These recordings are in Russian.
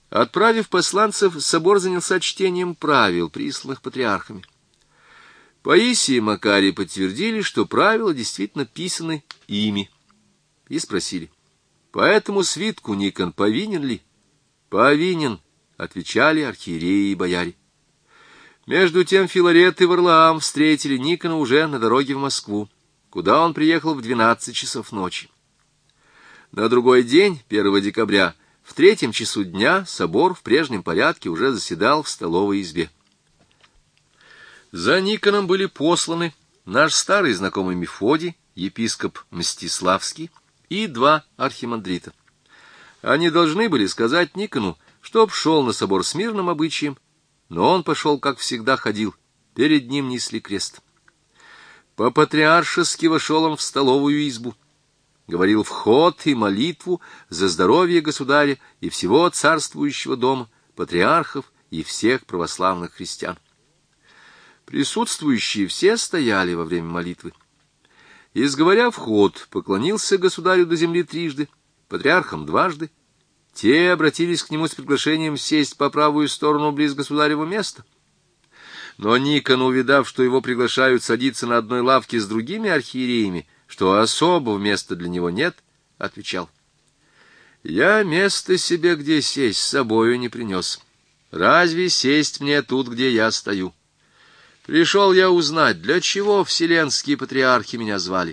Отправив посланцев, собор занялся чтением правил, присланных патриархами. Паисий и Макарий подтвердили, что правила действительно писаны ими, и спросили: «По этому свитку Никон повинен ли?» «Повинен», — отвечали архиереи и бояре. Между тем Филарет и Варлаам встретили Никона уже на дороге в Москву, куда он приехал в 12 часов ночи. На другой день, 1 декабря, в 3 часу дня собор в прежнем порядке уже заседал в столовой избе. За Никоном были посланы наш старый знакомый Мефодий, епископ Мстиславский, и 2 архимандрита. Они должны были сказать Никону, чтоб шел на собор с мирным обычаем, но он пошел, как всегда ходил, перед ним несли крест. По-патриаршески вошел он в столовую избу, говорил вход и молитву за здоровье государя и всего царствующего дома, патриархов и всех православных христиан. Присутствующие все стояли во время молитвы. Изговоря вход, поклонился государю до земли 3, патриархам 2. Те обратились к нему с приглашением сесть по правую сторону близ государева места. Но Никон, увидав, что его приглашают садиться на одной лавке с другими архиереями, что особого места для него нет, отвечал: «Я место себе, где сесть, с собою не принес. Разве сесть мне тут, где я стою? Пришел я узнать, для чего вселенские патриархи меня звали».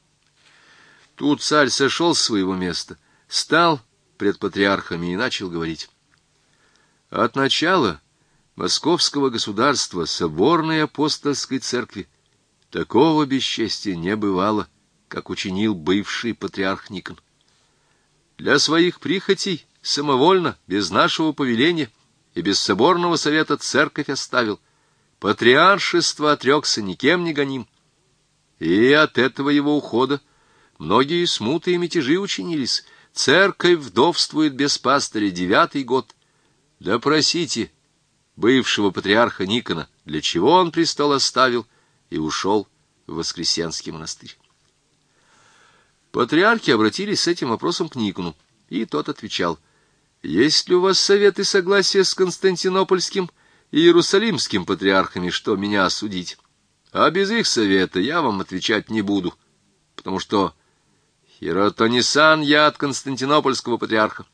Тут царь сошел с своего места, стал пред патриархами и начал говорить: «От начала московского государства соборной апостольской церкви такого бесчестия не бывало, как учинил бывший патриарх Никон. Для своих прихотей самовольно, без нашего повеления и без соборного совета церковь оставил, патриаршество отрекся никем не гоним, и от этого его ухода многие смуты и мятежи учинились. Церковь вдовствует без пастыря 9 год. Допросите бывшего патриарха Никона, для чего он престол оставил и ушел в Воскресенский монастырь». Патриархи обратились с этим вопросом к Никону, и тот отвечал: «Есть ли у вас совет и согласие с Константинопольским и Иерусалимским патриархами, что меня осудить? А без их совета я вам отвечать не буду, потому что хиротонисан я от Константинопольского патриарха».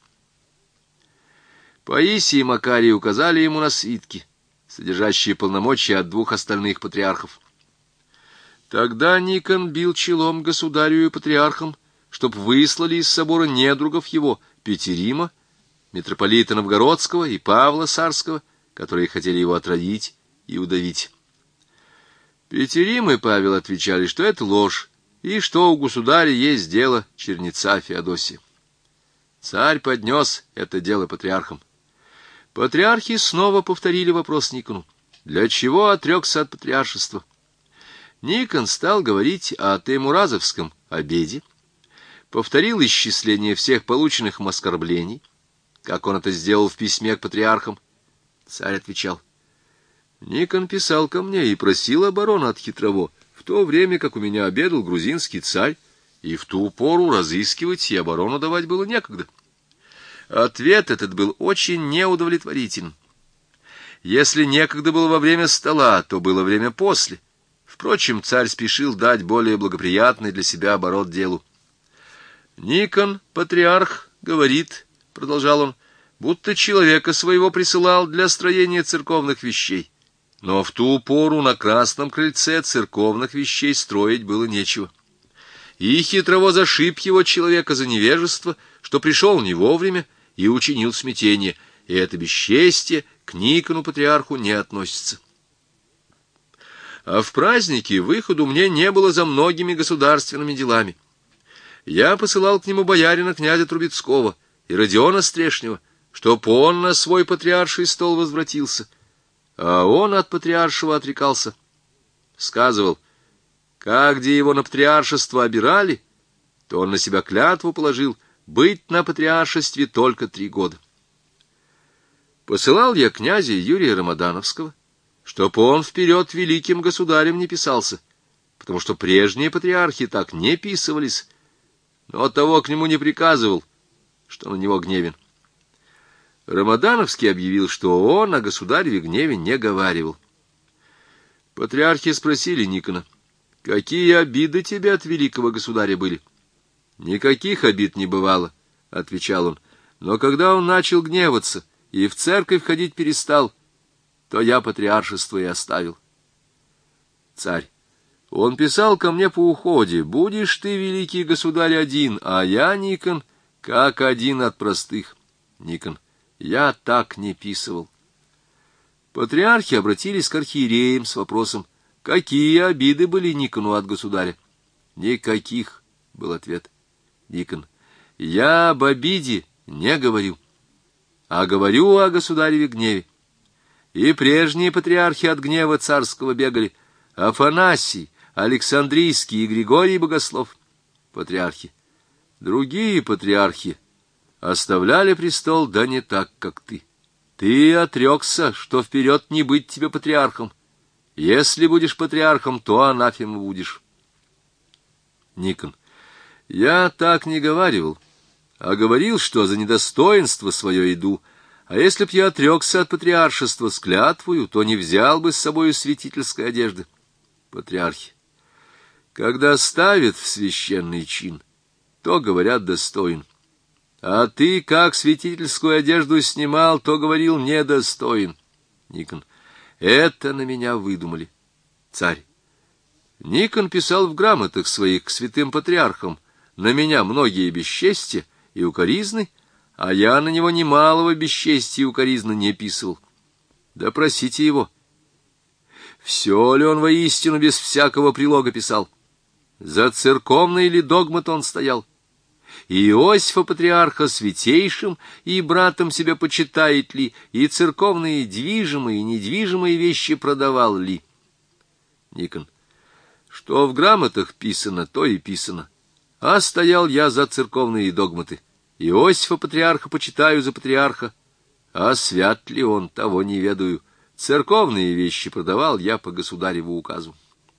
Паисий и Макарий указали ему на свитки, содержащие полномочия от 2 остальных патриархов. Тогда Никон бил челом государю и патриархам, чтоб выслали из собора недругов его, Петерима, митрополита Новгородского и Павла Сарского, которые хотели его отравить и удавить. Петерим и Павел отвечали, что это ложь, и что у государя есть дело чернеца Феодосия. Царь поднес это дело патриархам. Патриархи снова повторили вопрос Никону: для чего отрекся от патриаршества? Никон стал говорить о Теймуразовском обеде, повторил исчисление всех полученных им оскорблений, как он это сделал в письме к патриархам. Царь отвечал: Никон писал ко мне и просил обороны от хитрово, в то время как у меня обедал грузинский царь, и в ту пору разыскивать и оборону давать было некогда. Ответ этот был очень неудовлетворителен. Если некогда было во время стола, то было время после. Впрочем, царь спешил дать более благоприятный для себя оборот делу. «Никон, патриарх, говорит, — продолжал он, — будто человека своего присылал для строения церковных вещей. Но в ту пору на Красном крыльце церковных вещей строить было нечего. И хитрово зашиб его человека за невежество, что пришел не вовремя и учинил смятение, и это бесчестие к Никону патриарху не относится. А в празднике выходу мне не было за многими государственными делами. Я посылал к нему боярина князя Трубецкого и Родиона Стрешнего, чтоб он на свой патриарший стол возвратился, а он от патриаршего отрекался. Сказывал, как где его на патриаршество обирали, то он на себя клятву положил быть на патриаршестве только 3 года. Посылал я князя Юрия Рамадановского, чтоб он вперед великим государем не писался, потому что прежние патриархи так не писывались, но того к нему не приказывал, что на него гневен. Рамадановский объявил, что он о государеве гневе не говаривал. Патриархи спросили Никона: «Какие обиды тебе от великого государя были?» «Никаких обид не бывало», — отвечал он, — «но когда он начал гневаться и в церковь ходить перестал, то я патриаршество и оставил». Царь: «Он писал ко мне по уходе: будешь ты, великий государь, один, а я, Никон, как один от простых». Никон: «Я так не писывал». Патриархи обратились к архиереям с вопросом: «Какие обиды были Никону от государя?» «Никаких», — был ответ. Никон: «Я об обиде не говорю, а говорю о государеве гневе. И прежние патриархи от гнева царского бегали: Афанасий, Александрийский и Григорий Богослов». Патриархи: «Другие патриархи оставляли престол, да не так, как ты. Ты отрекся, что вперед не быть тебе патриархом. Если будешь патриархом, то анафема будешь». Никон: «Я так не говаривал, а говорил, что за недостоинство свое иду, а если б я отрекся от патриаршества с клятвою, то не взял бы с собою святительской одежды». Патриархи: «Когда ставят в священный чин, то говорят достоин, а ты, как святительскую одежду снимал, то говорил недостоин». Никон: «Это на меня выдумали». Царь: «Никон писал в грамотах своих к святым патриархам на меня многие бесчестия и укоризны, а я на него немалого бесчестия и укоризны не писал. Допросите его, все ли он воистину без всякого прилога писал, за церковный ли догмат он стоял, и Иосифа патриарха святейшим и братом себя почитает ли, и церковные движимые и недвижимые вещи продавал ли». Никон: «Что в грамотах писано, то и писано. А стоял я за церковные догматы. Иосифа патриарха почитаю за патриарха, а свят ли он, того не ведаю. Церковные вещи продавал я по государеву указу».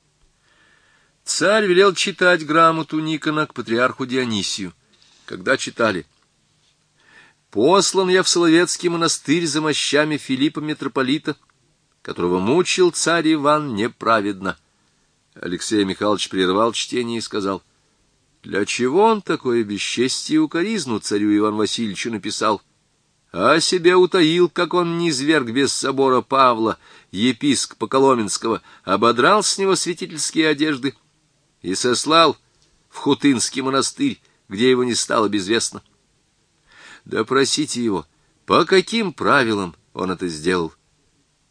Царь велел читать грамоту Никона к патриарху Дионисию. Когда читали: «Послан я в Соловецкий монастырь за мощами Филиппа митрополита, которого мучил царь Иван неправедно». Алексей Михайлович прервал чтение и сказал: «Для чего он такое бесчестие и укоризну царю Ивану Васильевичу написал, а себе утаил, как он низверг без собора Павла, епископа Коломенского, ободрал с него святительские одежды и сослал в Хутынский монастырь, где его не стало безвестно? Допросите его, по каким правилам он это сделал,